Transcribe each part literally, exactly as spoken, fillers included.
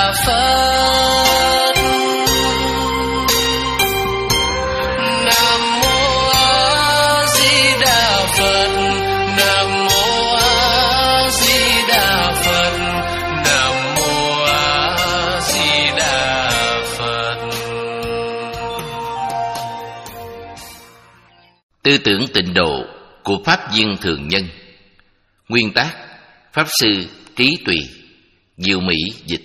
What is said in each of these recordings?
Đà Phật. Nam mô A Di Đà Phật. Nam mô A Di Đà Phật. Nam mô A Di Đà Phật. Tư tưởng tịnh độ của Pháp Viên Thường Nhân. Nguyên tác Pháp Sư Trí Tùy, Diệu Mỹ dịch.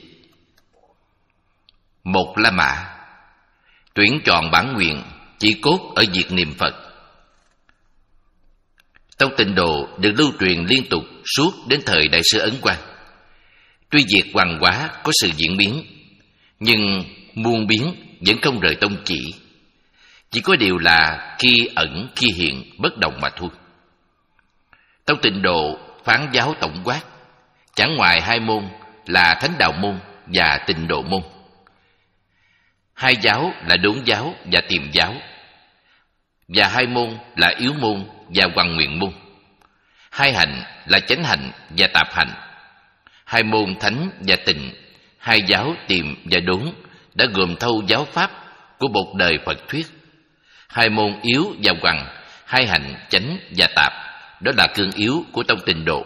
Một La Mã. Tuyển chọn bản nguyện chỉ cốt ở việc niệm Phật. Tông Tịnh Độ được lưu truyền liên tục suốt đến thời Đại sư Ấn Quang. Tuy việc hoàng hóa có sự diễn biến, nhưng muôn biến vẫn không rời tông chỉ. Chỉ có điều là khi ẩn khi hiện bất đồng mà thôi. Tông Tịnh Độ phán giáo tổng quát, chẳng ngoài hai môn là Thánh Đạo môn và Tịnh Độ môn. Hai giáo là Đốn giáo và Tiềm giáo, và hai môn là Yếu môn và Hoằng Nguyện môn. Hai hạnh là Chánh hạnh và Tạp hạnh. Hai môn Thánh và Tịnh, hai giáo Tiềm và Đốn đã gồm thâu giáo pháp của một đời Phật thuyết. Hai môn Yếu và Hoằng, hai hạnh Chánh và Tạp, đó là cương yếu của tông Tịnh Độ.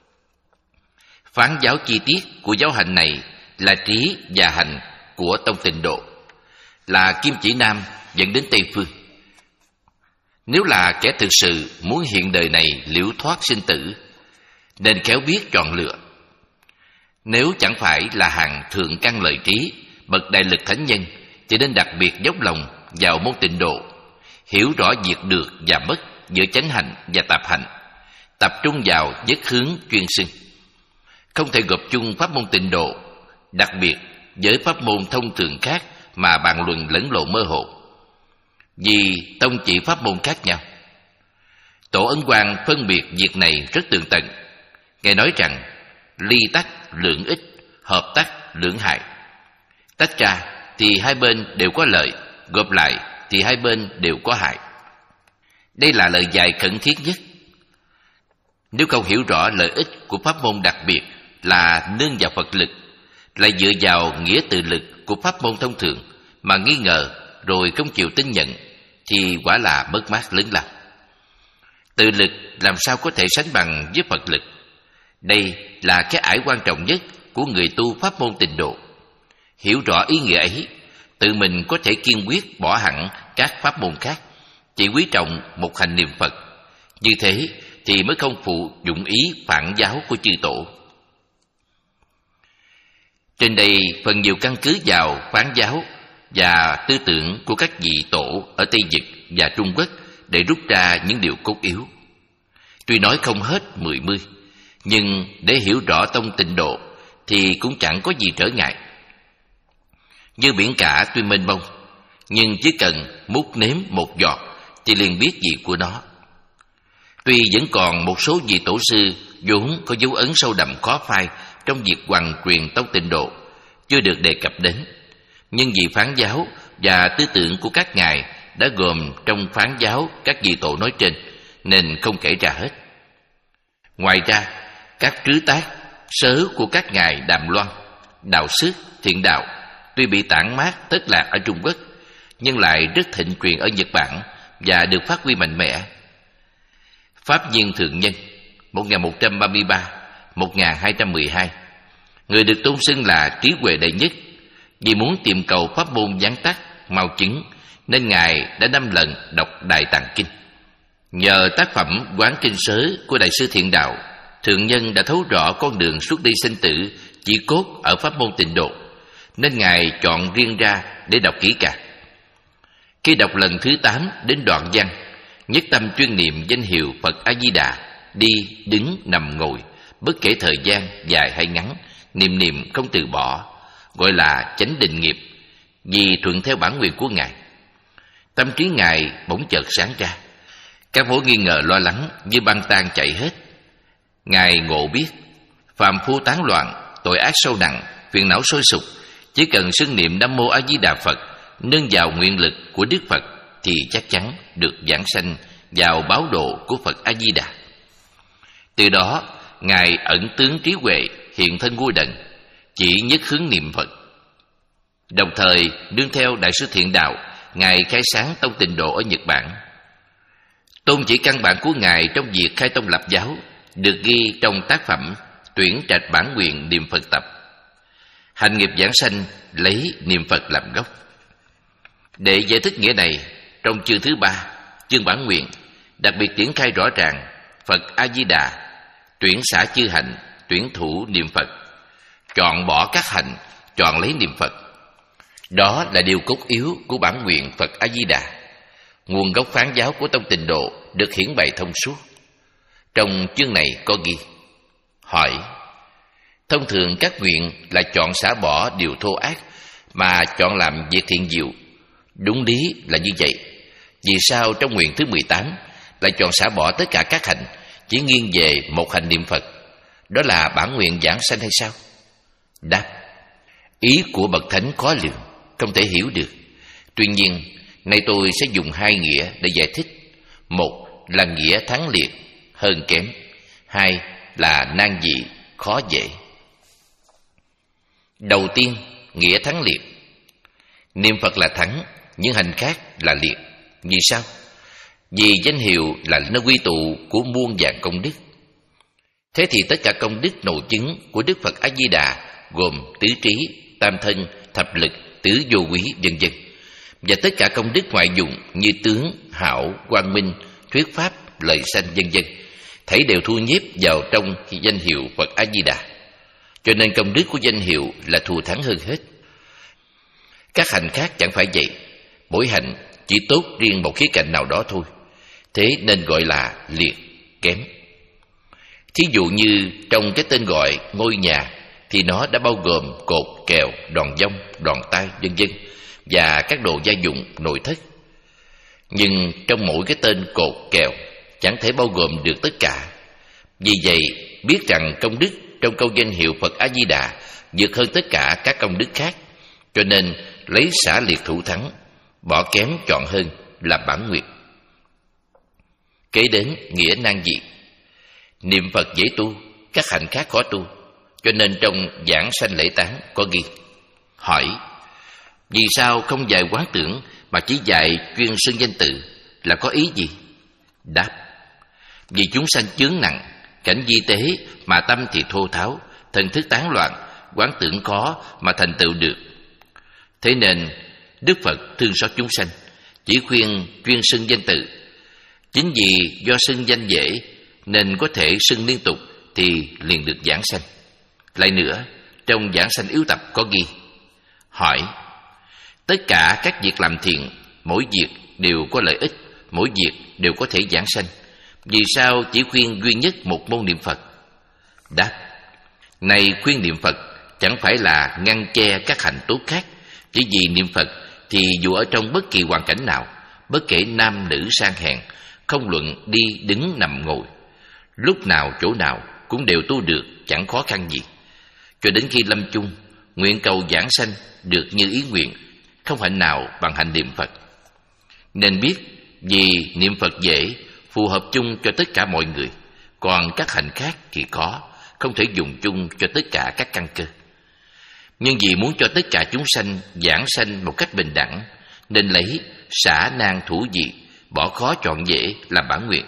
Phán giáo chi tiết của giáo hạnh này là trí và hành của tông Tịnh Độ, là kim chỉ nam dẫn đến Tây Phương. Nếu là kẻ thực sự muốn hiện đời này liễu thoát sinh tử, nên khéo biết chọn lựa. Nếu chẳng phải là hàng thượng căn lợi trí, bậc đại lực thánh nhân, thì nên đặc biệt dốc lòng vào môn Tịnh Độ, hiểu rõ việc được và mất giữa chánh hạnh và tạp hạnh, tập trung vào nhất hướng chuyên sinh. Không thể gộp chung pháp môn Tịnh Độ, đặc biệt với pháp môn thông thường khác mà bàn luận lẫn lộn mơ hồ, vì tông chỉ pháp môn khác nhau. Tổ Ấn Quang phân biệt việc này rất tường tận. Ngài nói rằng ly tắc lượng ích, hợp tắc lượng hại. Tách ra thì hai bên đều có lợi, gộp lại thì hai bên đều có hại. Đây là lời dạy khẩn thiết nhất. Nếu không hiểu rõ lợi ích của pháp môn đặc biệt là nương vào Phật lực, lại dựa vào nghĩa tự lực của pháp môn thông thường mà nghi ngờ rồi không chịu tin nhận, thì quả là mất mát lớn lao. Tự lực làm sao có thể sánh bằng với Phật lực? Đây là cái ải quan trọng nhất của người tu pháp môn Tịnh Độ. Hiểu rõ ý nghĩa ấy, tự mình có thể kiên quyết bỏ hẳn các pháp môn khác, chỉ quý trọng một hành niệm Phật. Như thế thì mới không phụ dụng ý phản giáo của chư tổ. Trên đây phần nhiều căn cứ vào phán giáo và tư tưởng của các vị tổ ở Tây Việt và Trung Quốc để rút ra những điều cốt yếu. Tuy nói không hết mười mươi, nhưng để hiểu rõ tông Tịnh Độ thì cũng chẳng có gì trở ngại. Như biển cả tuy mênh mông, nhưng chỉ cần múc nếm một giọt thì liền biết gì của nó. Tuy vẫn còn một số vị tổ sư vốn có dấu ấn sâu đậm khó phai trong việc hoàn truyền tông Tịnh Độ chưa được đề cập đến, nhưng vì phán giáo và tư tưởng của các ngài đã gồm trong phán giáo các vị tổ nói trên, nên không kể ra hết. Ngoài ra, các trứ tác sớ của các ngài Đàm Loan, Đạo Xước, Thiện Đạo tuy bị tản mát thất lạc ở Trung Quốc, nhưng lại rất thịnh truyền ở Nhật Bản và được phát huy mạnh mẽ. Pháp Viên Thường Nhân một nghìn một trăm ba mươi ba đến một nghìn hai trăm mười hai, người được tôn xưng là trí huệ đệ nhất, vì muốn tìm cầu pháp môn gián tắt mau chứng nên ngài đã năm lần đọc Đại Tạng Kinh. Nhờ tác phẩm Quán Kinh Sớ của Đại sư Thiện Đạo, Thượng Nhân đã thấu rõ con đường suốt đi sinh tử chỉ cốt ở pháp môn Tịnh Độ, nên ngài chọn riêng ra để đọc kỹ càng. Khi đọc lần thứ tám đến đoạn văn nhất tâm chuyên niệm danh hiệu Phật A Di Đà, đi đứng nằm ngồi bất kể thời gian dài hay ngắn, niệm niệm không từ bỏ, gọi là chánh định nghiệp, vì thuận theo bản nguyện của ngài. Tâm trí ngài bỗng chợt sáng ra, các mối nghi ngờ lo lắng như băng tan chạy hết. Ngài ngộ biết phàm phu tán loạn, tội ác sâu nặng, phiền não sôi sục, chỉ cần xưng niệm Nam Mô A Di Đà Phật, nương vào nguyện lực của Đức Phật thì chắc chắn được giảng sanh vào báo độ của Phật A Di Đà. Từ đó ngài ẩn tướng trí huệ hiện thân vua đần, chỉ nhất hướng niệm Phật. đồng thời nương theo Đại sư Thiện Đạo, Ngài khai sáng tông Tịnh Độ ở Nhật Bản. Tôn chỉ căn bản của Ngài trong việc khai tông lập giáo được ghi trong tác phẩm Tuyển Trạch Bản Nguyện Niệm Phật Tập. Hành nghiệp giảng sanh lấy niệm Phật làm gốc. Để giải thích nghĩa này, trong chương thứ ba, chương Bản Nguyện, đặc biệt triển khai rõ ràng Phật A Di Đà tuyển xả chư hạnh, tuyển thủ niệm Phật, chọn bỏ các hạnh, chọn lấy niệm Phật. Đó là điều cốt yếu của bản nguyện Phật A Di Đà. Nguồn gốc phán giáo của tông Tịnh Độ được hiển bày thông suốt. Trong chương này có ghi: hỏi, thông thường các nguyện là chọn xả bỏ điều thô ác mà chọn làm việc thiện diệu. Đúng lý là như vậy. Vì sao trong nguyện thứ mười tám lại chọn xả bỏ tất cả các hạnh, chỉ nghiêng về một hạnh niệm Phật? Đó là bản nguyện giảng sanh hay sao? Đáp: ý của bậc thánh khó lường, không thể hiểu được. Tuy nhiên, nay tôi sẽ dùng hai nghĩa để giải thích. Một là nghĩa thắng liệt, hơn kém. Hai là nan dị, khó dễ. Đầu tiên, nghĩa thắng liệt. Niệm Phật là thắng, những hành khác là liệt. Vì sao? Vì danh hiệu là nơi quy tụ của muôn vàn công đức. Thế thì tất cả công đức nội chứng của Đức Phật A Di Đà gồm tứ trí, tam thân, thập lực, tứ vô quý, vân vân, và tất cả công đức ngoại dụng như tướng, hảo, quang minh, thuyết pháp, lợi sanh, vân vân, thảy đều thu nhếp vào trong danh hiệu Phật A Di Đà. Cho nên công đức của danh hiệu là thù thắng hơn hết. Các hành khác chẳng phải vậy, mỗi hành chỉ tốt riêng một khía cạnh nào đó thôi, thế nên gọi là liệt, kém. Thí dụ như trong cái tên gọi ngôi nhà thì nó đã bao gồm cột, kèo, đòn dông, đòn tay, vân vân, và các đồ gia dụng nội thất. Nhưng trong mỗi cái tên cột, kèo chẳng thể bao gồm được tất cả. Vì vậy, biết rằng công đức trong câu danh hiệu Phật A Di Đà vượt hơn tất cả các công đức khác, cho nên lấy xả liệt thủ thắng, bỏ kém chọn hơn là bản nguyện. Kế đến nghĩa nan dị. Niệm Phật dễ tu, các hành khác khó tu, cho nên trong giảng sanh lễ tán có ghi: hỏi, vì sao không dạy quán tưởng mà chỉ dạy chuyên xưng danh tự, là có ý gì? Đáp: vì chúng sanh chướng nặng, cảnh vi tế mà tâm thì thô tháo, thần thức tán loạn, quán tưởng khó mà thành tựu được. Thế nên Đức Phật thương xót chúng sanh, chỉ khuyên chuyên xưng danh tự. Chính vì do xưng danh dễ nên có thể xưng liên tục thì liền được giảng sanh. Lại nữa, trong giảng sanh yếu tập có ghi: hỏi, tất cả các việc làm thiện, mỗi việc đều có lợi ích, mỗi việc đều có thể giảng sanh. Vì sao chỉ khuyên duy nhất một môn niệm Phật? Đáp: này khuyên niệm Phật chẳng phải là ngăn che các hành tốt khác, chỉ vì niệm Phật thì dù ở trong bất kỳ hoàn cảnh nào, bất kể nam nữ sang hèn, không luận đi đứng nằm ngồi, lúc nào chỗ nào cũng đều tu được, chẳng khó khăn gì. Cho đến khi lâm chung, nguyện cầu giảng sanh được như ý nguyện, không hạnh nào bằng hạnh niệm Phật. Nên biết vì niệm Phật dễ, phù hợp chung cho tất cả mọi người, còn các hạnh khác thì khó, không thể dùng chung cho tất cả các căn cơ. Nhưng vì muốn cho tất cả chúng sanh giảng sanh một cách bình đẳng, nên lấy xả nan thủ dị, bỏ khó chọn dễ làm bản nguyện.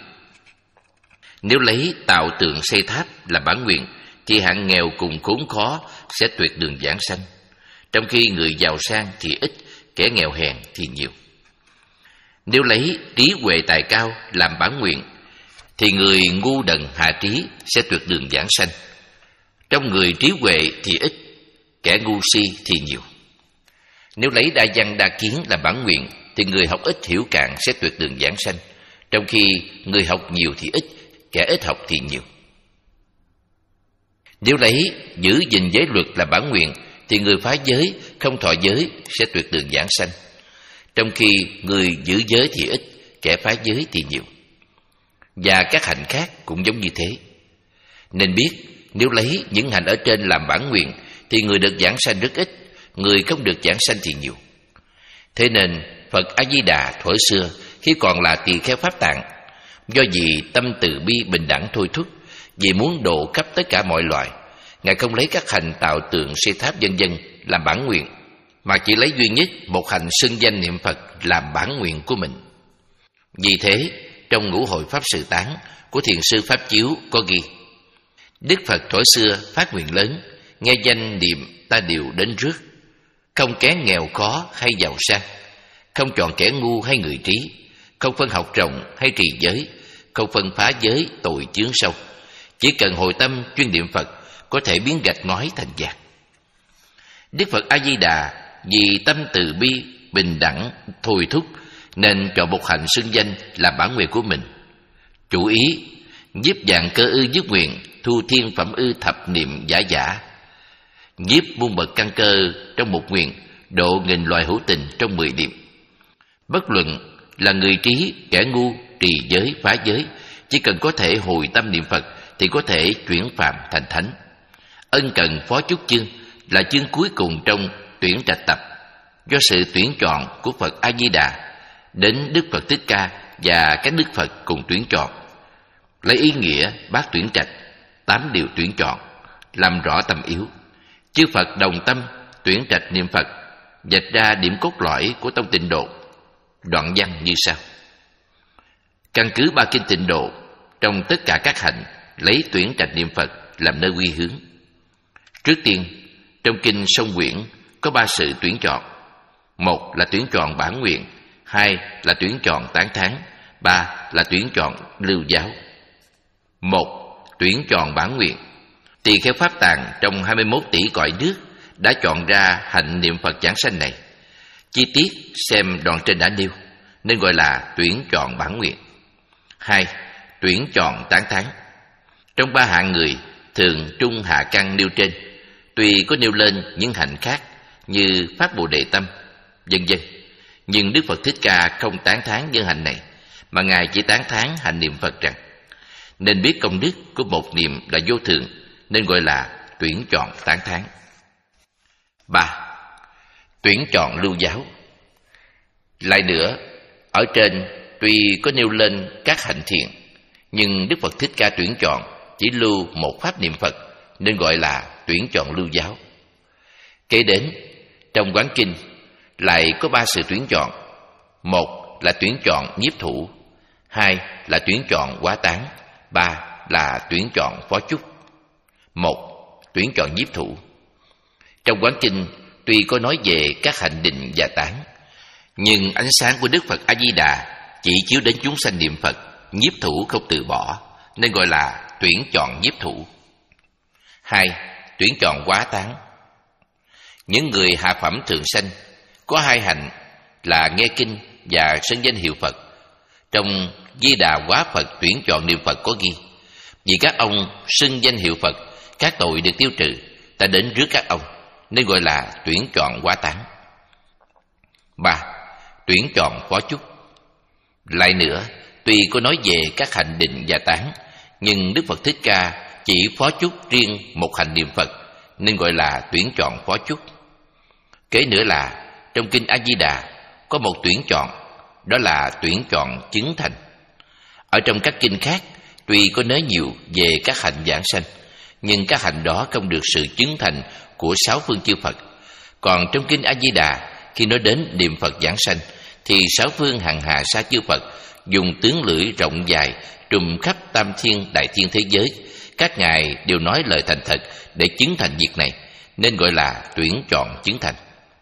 Nếu lấy tạo tượng xây tháp là bản nguyện, thì hạng nghèo cùng khốn khó sẽ tuyệt đường giảng sanh, trong khi người giàu sang thì ít, kẻ nghèo hèn thì nhiều. Nếu lấy trí huệ tài cao làm bản nguyện, thì người ngu đần hạ trí sẽ tuyệt đường giảng sanh, trong người trí huệ thì ít, kẻ ngu si thì nhiều. Nếu lấy đa văn đa kiến làm bản nguyện, thì người học ít hiểu cạn sẽ tuyệt đường giảng sanh, trong khi người học nhiều thì ít, kẻ ít học thì nhiều. Nếu lấy giữ gìn giới luật là bản nguyện, thì người phá giới, không thọ giới sẽ tuyệt đường giảng sanh, trong khi người giữ giới thì ít, kẻ phá giới thì nhiều. Và các hạnh khác cũng giống như thế. Nên biết, nếu lấy những hạnh ở trên làm bản nguyện, thì người được giảng sanh rất ít, người không được giảng sanh thì nhiều. Thế nên Phật A Di Đà thuở xưa khi còn là tỳ kheo Pháp Tạng, do vì tâm từ bi bình đẳng thôi thúc, vì muốn độ khắp tất cả mọi loài, Ngài không lấy các hành tạo tượng xây tháp vân vân làm bản nguyện, mà chỉ lấy duy nhất một hành xưng danh niệm Phật làm bản nguyện của mình. Vì thế, trong Ngũ Hội Pháp Sự Tán của Thiền sư Pháp Chiếu có ghi: Đức Phật thuở xưa phát nguyện lớn, nghe danh niệm ta đều đến rước, không kén nghèo khó hay giàu sang, không chọn kẻ ngu hay người trí, không phân học rộng hay trì giới, không phân phá giới tội chướng sâu. Chỉ cần hồi tâm chuyên niệm Phật, có thể biến gạch ngói thành vàng. Đức Phật A Di Đà vì tâm từ bi bình đẳng thôi thúc nên chọn một hành xưng danh làm bản nguyện của mình. Chủ ý nhiếp dạng cơ ư dứt nguyện, thu thiên phẩm ư thập niệm giả giả. Nhiếp muôn bậc căn cơ trong một nguyện, độ nghìn loài hữu tình trong mười niệm. Bất luận là người trí, kẻ ngu, trì giới, phá giới, chỉ cần có thể hồi tâm niệm Phật thì có thể chuyển phàm thành thánh. Ân cần phó chúc chương là chương cuối cùng trong tuyển trạch tập, do sự tuyển chọn của Phật A Di Đà đến Đức Phật Thích Ca và các Đức Phật cùng tuyển chọn, lấy ý nghĩa bát tuyển trạch, tám điều tuyển chọn, làm rõ tầm yếu. Chư Phật đồng tâm tuyển trạch niệm Phật, vạch ra điểm cốt lõi của tông Tịnh Độ. Đoạn văn như sau: căn cứ ba kinh Tịnh Độ, trong tất cả các hạnh lấy tuyển trạch niệm Phật làm nơi quy hướng. Trước tiên, trong kinh Sông Quyển có ba sự tuyển chọn: một là tuyển chọn bản nguyện, hai là tuyển chọn tán thán, ba là tuyển chọn lưu giáo. Một, tuyển chọn bản nguyện. Tỳ kheo Pháp Tạng trong hai mươi mốt tỷ cõi nước đã chọn ra hạnh niệm Phật giảng sanh này. Chi tiết xem đoạn trên đã nêu, nên gọi là tuyển chọn bản nguyện. Hai, tuyển chọn tán thán. Trong ba hạng người thường trung hạ căn nêu trên, tuy có nêu lên những hạnh khác như phát Bồ Đề tâm, vân vân, nhưng Đức Phật Thích Ca không tán thán những hạnh này, mà Ngài chỉ tán thán hạnh niệm Phật rằng nên biết công đức của một niệm là vô thường, nên gọi là tuyển chọn tán thán. Ba, tuyển chọn lưu giáo. Lại nữa, ở trên tuy có nêu lên các hạnh thiện, nhưng Đức Phật Thích Ca tuyển chọn chỉ lưu một pháp niệm Phật, nên gọi là tuyển chọn lưu giáo. Kế đến, trong Quán Kinh lại có ba sự tuyển chọn: một là tuyển chọn nhiếp thủ, hai là tuyển chọn quá tán, ba là tuyển chọn phó chúc. Một, tuyển chọn nhiếp thủ. Trong Quán Kinh tuy có nói về các hạnh định và tán, nhưng ánh sáng của Đức Phật A Di Đà chỉ chiếu đến chúng sanh niệm Phật, nhiếp thủ không từ bỏ, nên gọi là tuyển chọn nhiếp thủ. Hai, tuyển chọn quá tán. Những người hạ phẩm thường sanh có hai hạnh là nghe kinh và xưng danh hiệu Phật. Trong Di Đà Hóa Phật tuyển chọn niệm Phật có ghi: vì các ông xưng danh hiệu Phật, các tội được tiêu trừ, ta đến rước các ông, nên gọi là tuyển chọn quá tán. Ba, tuyển chọn phó chúc. Lại nữa, tuy có nói về các hạnh định và tán, nhưng Đức Phật Thích Ca chỉ phó chúc riêng một hạnh niệm Phật, nên gọi là tuyển chọn phó chúc. Kế nữa là trong kinh A Di Đà có một tuyển chọn, đó là tuyển chọn chứng thành. Ở trong các kinh khác tuy có nói nhiều về các hạnh giảng sanh, nhưng các hạnh đó không được sự chứng thành của sáu phương chư Phật. Còn trong kinh A Di Đà, khi nói đến niệm Phật giảng sanh, thì sáu phương hằng hà sa chư Phật dùng tướng lưỡi rộng dài trùm khắp tam thiên đại thiên thế giới, các ngài đều nói lời thành thật để chứng thành việc này, nên gọi là tuyển chọn chứng thành.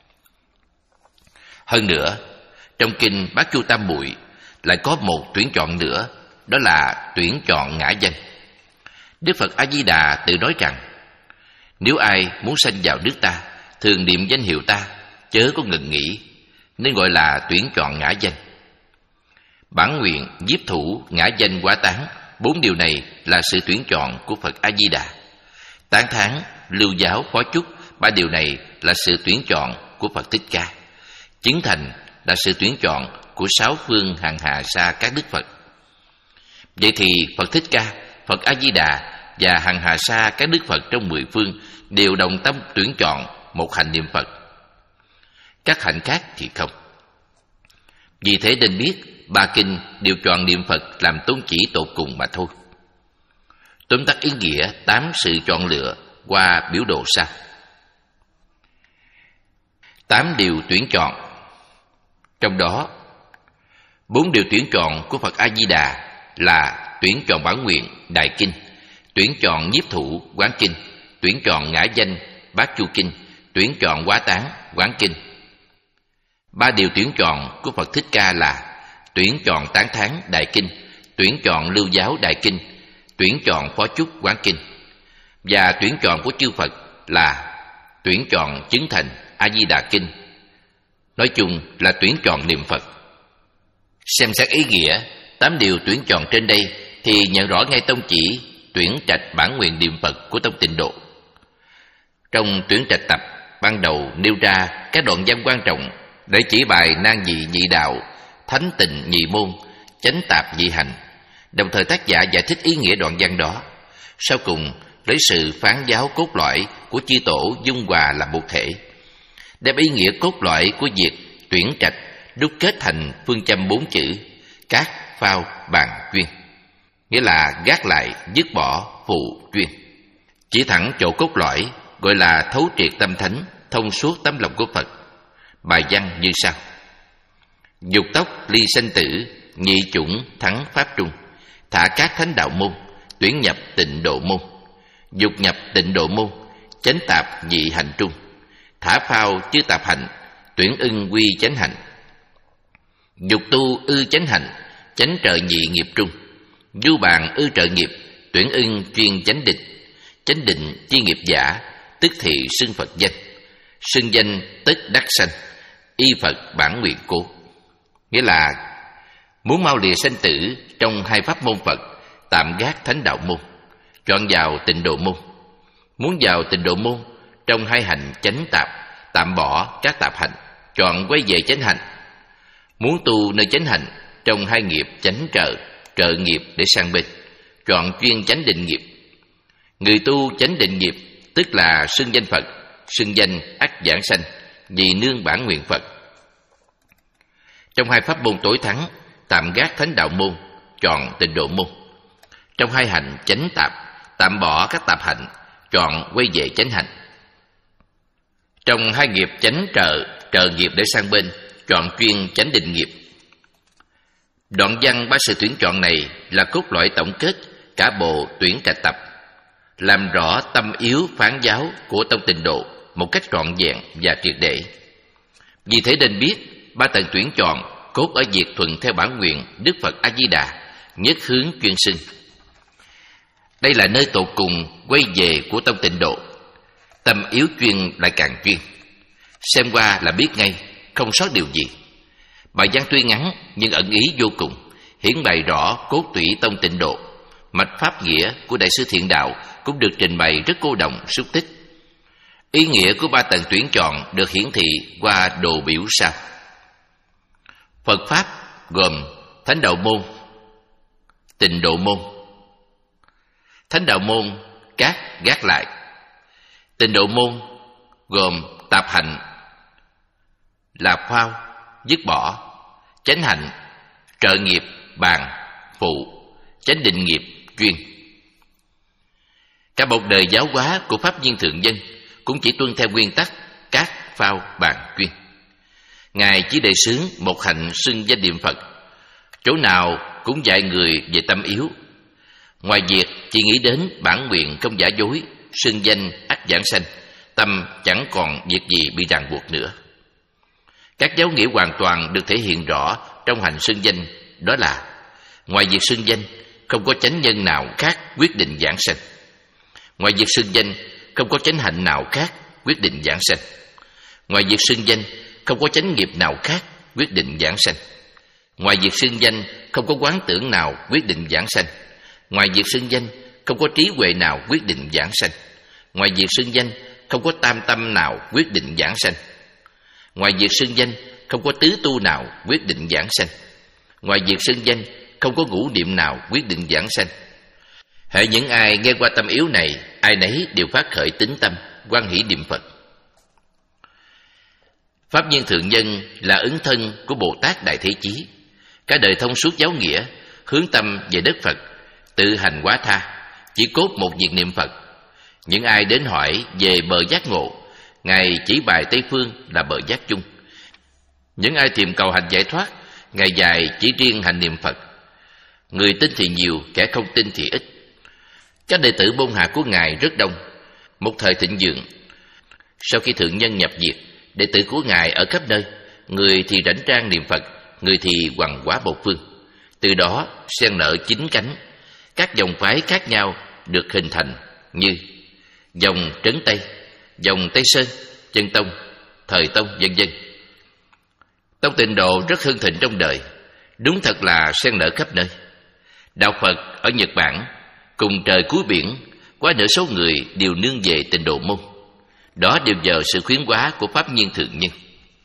Hơn nữa, trong kinh Bát Chu Tam Muội lại có một tuyển chọn nữa, đó là tuyển chọn ngã danh. Đức Phật A Di Đà tự nói rằng: nếu ai muốn sanh vào nước ta, thường niệm danh hiệu ta, chớ có ngừng nghỉ, nên gọi là tuyển chọn ngã danh. Bản nguyện, nhiếp thủ, ngã danh, quá tán, bốn điều này là sự tuyển chọn của Phật A Di Đà. Tán thán, lưu giáo, phó chúc, ba điều này là sự tuyển chọn của Phật Thích Ca. Chứng thành là sự tuyển chọn của sáu phương hằng hà sa các đức Phật. Vậy thì Phật Thích Ca, Phật A Di Đà và hằng hà sa các đức Phật trong mười phương đều đồng tâm tuyển chọn một hạnh niệm Phật. Các hạnh khác thì không. Vì thế nên biết ba kinh đều chọn niệm Phật làm tôn chỉ tột cùng mà thôi. Tóm tắt ý nghĩa tám sự chọn lựa qua biểu đồ sau. tám điều tuyển chọn. Trong đó, bốn điều tuyển chọn của Phật A Di Đà là tuyển chọn bản nguyện Đại Kinh, tuyển chọn nhiếp thủ Quán Kinh, tuyển chọn ngã danh Bát Chu Kinh, tuyển chọn hóa tán Quán Kinh. Ba điều tuyển chọn của Phật Thích Ca là tuyển chọn tán thán Đại Kinh, tuyển chọn lưu giáo Đại Kinh, tuyển chọn phó chúc Quán Kinh. Và tuyển chọn của chư Phật là tuyển chọn chứng thành A Di Đà Kinh. Nói chung là tuyển chọn niệm Phật. Xem xét ý nghĩa tám điều tuyển chọn trên đây thì nhận rõ ngay tông chỉ tuyển trạch bản nguyện niệm Phật của Tông Tịnh Độ. Trong tuyển trạch tập ban đầu nêu ra các đoạn văn quan trọng để chỉ bài nan nhị nhị đạo, thánh tịnh nhị môn, chánh tạp nhị hành. Đồng thời tác giả giải thích ý nghĩa đoạn văn đó. Sau cùng lấy sự phán giáo cốt lõi của chư tổ dung hòa làm một thể, đem ý nghĩa cốt lõi của việc tuyển trạch đúc kết thành phương châm bốn chữ cát phao bàn chuyên, nghĩa là gác lại, dứt bỏ, phụ chuyên. Chỉ thẳng chỗ cốt lõi gọi là thấu triệt tâm thánh, thông suốt tấm lòng của Phật. Bài văn như sau: dục tốc ly sanh tử, nhị chủng thắng pháp trung, thả các thánh đạo môn, tuyển nhập tịnh độ môn. Dục nhập tịnh độ môn, chánh tạp nhị hành trung, thả phao chư tạp hành, tuyển ưng quy chánh hành. Dục tu ư chánh hành, chánh trợ nhị nghiệp trung, du bàn ư trợ nghiệp, tuyển ưng chuyên chánh định. Chánh định chi nghiệp giả, tức thị xưng Phật danh, xưng danh tức đắc sanh, y Phật bản nguyện cố. Nghĩa là muốn mau lìa sanh tử trong hai pháp môn Phật, tạm gác thánh đạo môn, chọn vào tịnh độ môn. Muốn vào tịnh độ môn trong hai hành chánh tạp, tạm bỏ các tạp hành, chọn quay về chánh hành. Muốn tu nơi chánh hành trong hai nghiệp chánh trợ, trợ nghiệp để sang bên, chọn chuyên chánh định nghiệp. Người tu chánh định nghiệp tức là xưng danh Phật, xưng danh ắt giảng sanh, vì nương bản nguyện Phật. Trong hai pháp môn tối thắng, tạm gác thánh đạo môn, chọn tịnh độ môn. Trong hai hành chánh tạp, tạm bỏ các tạp hạnh, chọn quay về chánh hạnh. Trong hai nghiệp chánh trợ, trợ nghiệp để sang bên, chọn chuyên chánh định nghiệp. Đoạn văn ba sự tuyển chọn này là cốt lõi tổng kết cả bộ tuyển trạch tập, làm rõ tâm yếu phán giáo của Tông Tịnh Độ một cách trọn vẹn và triệt để. Vì thế nên biết ba tầng tuyển chọn cốt ở việc thuận theo bản nguyện Đức Phật A Di Đà, nhất hướng chuyên sinh. Đây là nơi tột cùng quay về của Tông Tịnh Độ. Tâm yếu chuyên lại càng chuyên. Xem qua là biết ngay, không sót điều gì. Bài văn tuy ngắn nhưng ẩn ý vô cùng, hiển bày rõ cốt tủy Tông Tịnh Độ. Mạch pháp nghĩa của Đại sư Thiện Đạo cũng được trình bày rất cô động, xúc tích. Ý nghĩa của ba tầng tuyển chọn được hiển thị qua đồ biểu sau. Phật Pháp gồm Thánh Đạo Môn, Tịnh Độ Môn. Thánh Đạo Môn các gác lại. Tịnh Độ Môn gồm tạp hạnh là phao, dứt bỏ, chánh hạnh, trợ nghiệp, bàn, phụ, chánh định nghiệp, chuyên. Cả một đời giáo hóa của Pháp Viên Thượng Nhân cũng chỉ tuân theo nguyên tắc các phao bàn chuyên. Ngài chỉ đề xướng một hạnh xưng danh niệm Phật, chỗ nào cũng dạy người về tâm yếu. Ngoài việc chỉ nghĩ đến bản nguyện không giả dối, xưng danh ắt giảng sanh, tâm chẳng còn việc gì bị ràng buộc nữa. Các giáo nghĩa hoàn toàn được thể hiện rõ trong hành xưng danh, đó là ngoài việc xưng danh không có chánh nhân nào khác quyết định giảng sanh. Ngoài việc xưng danh không có chánh hạnh nào khác quyết định giảng sanh. Ngoài việc xưng danh không có chánh nghiệp nào khác quyết định giảng sanh. Ngoài việc xưng danh không có quán tưởng nào quyết định giảng sanh. Ngoài việc xưng danh không có trí huệ nào quyết định giảng sanh. Ngoài việc xưng danh không có tam tâm nào quyết định giảng sanh. Ngoài việc xưng danh không có tứ tu nào quyết định giảng sanh. Ngoài việc xưng danh không có ngũ niệm nào quyết định giảng sanh. Hễ những ai nghe qua tâm yếu này, ai nấy đều phát khởi tín tâm, hoan hỷ niệm Phật. Pháp Viên Thượng Nhân là ứng thân của Bồ Tát Đại Thế Chí, cả đời thông suốt giáo nghĩa, hướng tâm về đất Phật, tự hành hóa tha, chỉ cốt một việc niệm Phật. Những ai đến hỏi về bờ giác ngộ, Ngài chỉ bài Tây Phương là bờ giác chung. Những ai tìm cầu hành giải thoát, Ngài dạy chỉ riêng hành niệm Phật. Người tin thì nhiều, kẻ không tin thì ít. Các đệ tử môn hạ của Ngài rất đông. Một thời thịnh vượng, sau khi thượng nhân nhập diệt, đệ tử của Ngài ở khắp nơi, người thì rảnh rang niệm Phật, người thì hoằng hóa một phương. Từ đó xen nở chín cánh, các dòng phái khác nhau được hình thành như dòng Trấn Tây, dòng Tây Sơn, Chân Tông, Thời Tông, vân vân. Tông Tịnh Độ rất hưng thịnh trong đời, đúng thật là xen nở khắp nơi. Đạo Phật ở Nhật Bản cùng trời cuối biển, quá nửa số người đều nương về Tịnh Độ môn. Đó đều nhờ sự khuyến hóa của Pháp Nhiên Thượng Nhân.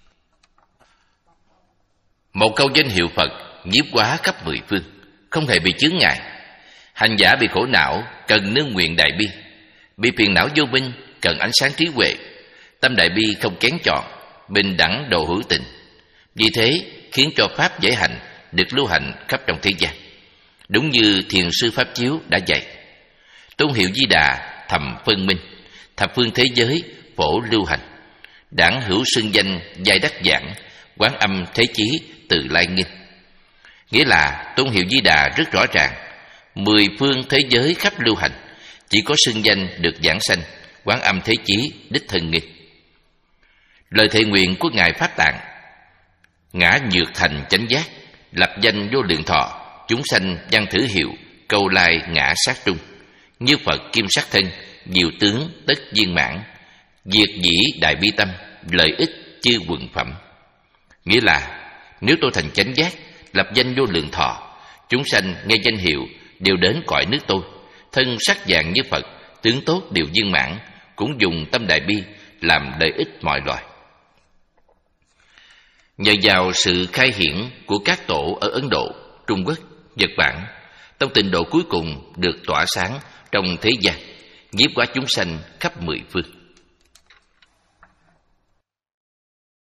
Một câu danh hiệu Phật nhiếp hóa khắp mười phương, không hề bị chướng ngại. Hành giả bị khổ não cần nương nguyện đại bi, bị phiền não vô minh cần ánh sáng trí huệ. Tâm đại bi không kén chọn, bình đẳng độ hữu tình. Vì thế khiến cho Pháp dễ hành được lưu hành khắp trong thế gian, đúng như Thiền sư Pháp Chiếu đã dạy. Tôn hiệu Di Đà thầm phân minh, thập phương thế giới phổ lưu hành. Đảng hữu xưng danh giai đắc giảng, Quán Âm thế chí từ lai nghinh. Nghĩa là tôn hiệu Di Đà rất rõ ràng, mười phương thế giới khắp lưu hành, chỉ có xưng danh được giảng sanh, Quán Âm thế chí đích thân nghinh. Lời thệ nguyện của Ngài Pháp Tạng: ngã nhược thành chánh giác, lập danh vô lượng thọ, chúng sanh văn thử hiệu, câu lai ngã sát trung. Như Phật kim sắc thân, diệu tướng tất viên mãn, diệt dĩ đại bi tâm, lợi ích chư quần phẩm. Nghĩa là nếu tôi thành chánh giác, lập danh vô lượng thọ, chúng sanh nghe danh hiệu đều đến cõi nước tôi, thân sắc dạng như Phật, tướng tốt đều viên mãn, cũng dùng tâm đại bi làm lợi ích mọi loài. Nhờ vào sự khai hiển của các tổ ở Ấn Độ, Trung Quốc, Nhật Bản, Tông Tịnh Độ cuối cùng được tỏa sáng trong thế gian, nhiếp hóa chúng sanh khắp mười phương.